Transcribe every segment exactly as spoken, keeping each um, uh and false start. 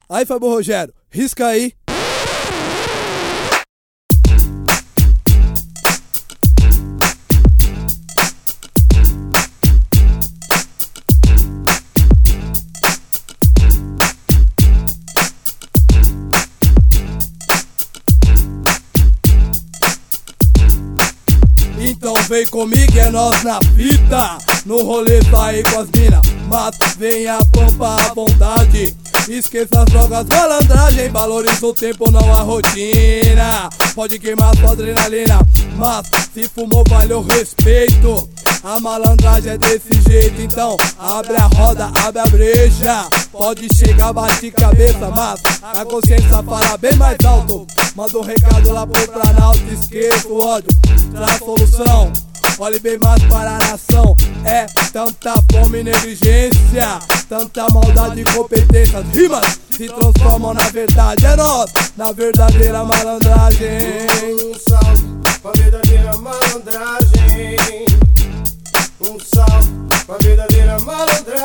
Aí, Fábio Rogério, risca aí. Então vem comigo, é nós na fita. No rolê sair com as mina, mas venha pampa à vontade. Esqueça as drogas, malandragem, valoriza o tempo, não a rotina. Pode queimar sua adrenalina, mas se fumou vale o respeito. A malandragem é desse jeito, então abre a roda, abre a breja. Pode chegar, bate cabeça, mas a consciência fala bem mais alto. Manda um recado lá pro Planalto, esqueça o ódio, traz solução. Olhe bem mais para a nação. É tanta fome e negligência, tanta maldade e incompetência. As rimas se transformam na verdade. É nós, na verdadeira malandragem. Um salve pra verdadeira malandragem. Um salve pra verdadeira malandragem.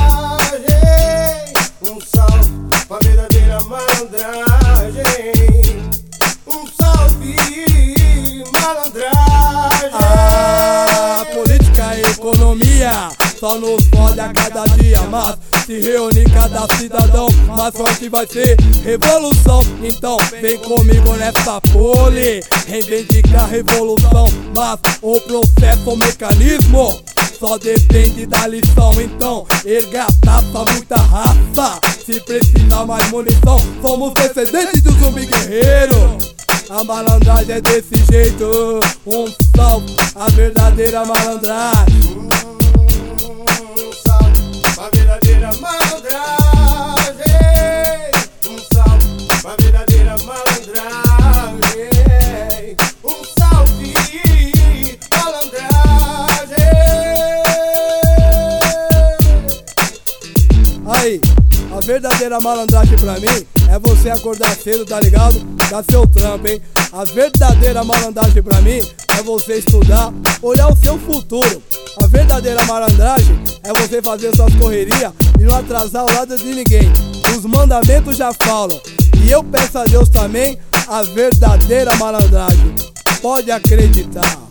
Um salve pra verdadeira malandragem. Um salve, malandragem. Ah, política e economia só nos fode a cada dia, mas se reunir cada cidadão, mais forte vai ser revolução. Então vem comigo nessa pole, reivindicar a revolução. Mas o processo, o mecanismo só depende da lição. Então erga a taça, muita raça, se precisar mais munição. Somos descendentes do zumbi guerreiro. A malandragem é desse jeito. Um salve, a verdadeira malandragem. Um salve pra verdadeira malandragem. Um salve pra verdadeira malandragem. Um salve, malandragem. Aí, a verdadeira malandragem pra mim é você acordar cedo, tá ligado? Dar seu trampo, hein? A verdadeira malandragem pra mim é você estudar, olhar o seu futuro. A verdadeira malandragem é você fazer suas correrias e não atrasar o lado de ninguém. Os mandamentos já falam, e eu peço a Deus também a verdadeira malandragem. Pode acreditar.